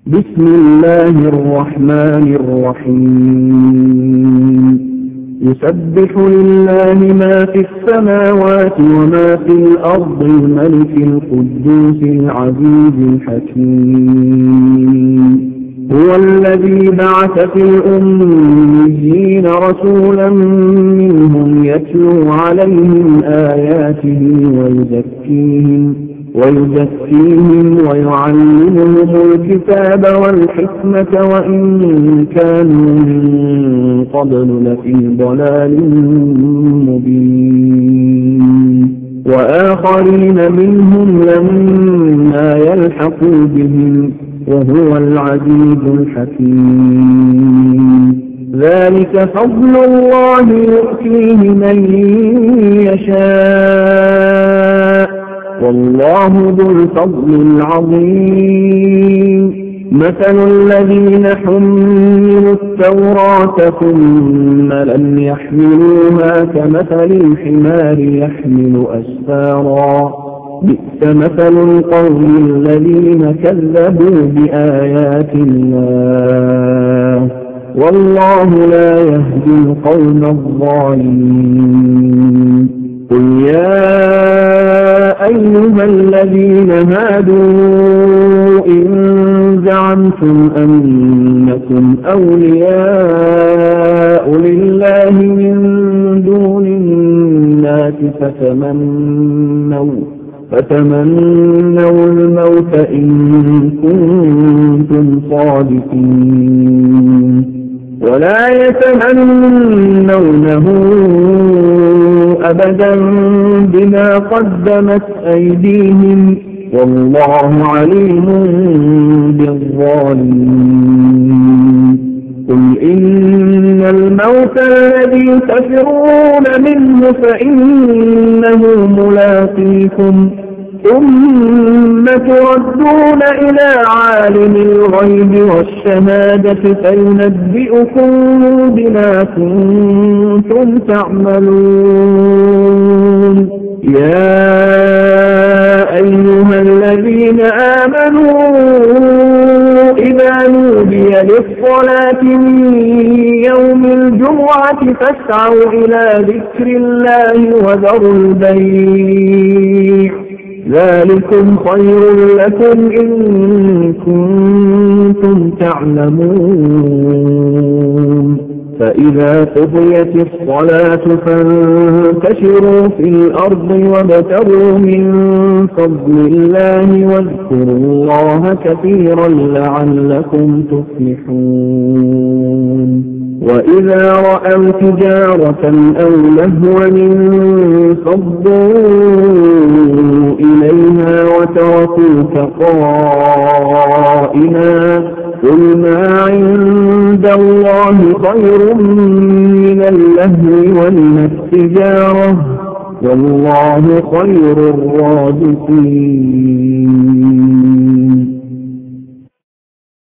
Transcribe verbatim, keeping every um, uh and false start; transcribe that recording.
بسم الله الرحمن الرحيم يسبح لله ما في السماوات وما في الأرض الملك القدوس العزيز الحكيم هو الذي بعث في الأميين رسولا منهم يتلو عليهم آياته ويزكيهم ويزكيهم ويعلمهم الكتاب والحكمة وإن كانوا من قبل لفي ضلال مبين وآخرين منهم لما يلحقوا بهم وهو العزيز الحكيم ذلك فضل الله يؤتيه من يشاء والله ذو الفضل العظيم مثل الذين حملوا التوراة ثم لم يحملوها كمثل الحمار يحمل أسفارا بئس مثل القوم الذين كذبوا بآيات الله والله لا يهدي القوم الظالمين قل يا أيها الذين هادوا إن زعمتم أنكم أولياء لله من دون الناس فتمنوا فتمنوا الموت إن كنتم صادقين ولا يتمنونه أبدا بما قدمت أيديهم والله عليم بالظالمين قل إن الموت الذي تفرون منه فإنه ملاقيكم ثم تردون إلى عالم الغيب والشهادة فينبئكم بما كنتم تعملون يا أيها الذين آمنوا إذا نودي للصلاة من يوم الجمعة فاسعوا إلى ذكر الله وذروا البيع ذلكم خير لكم إن كنتم تعلمون فإذا قضيت الصلاة فانتشروا في الأرض وابتغوا من فضل الله واذكروا الله كثيرا لعلكم تفلحون وإذا رأوا تجارة أو لهوا انفضوا إليها وتركوك قائما قل ما عند الله خير من اللهو ومن التجارة والله خير الرازقين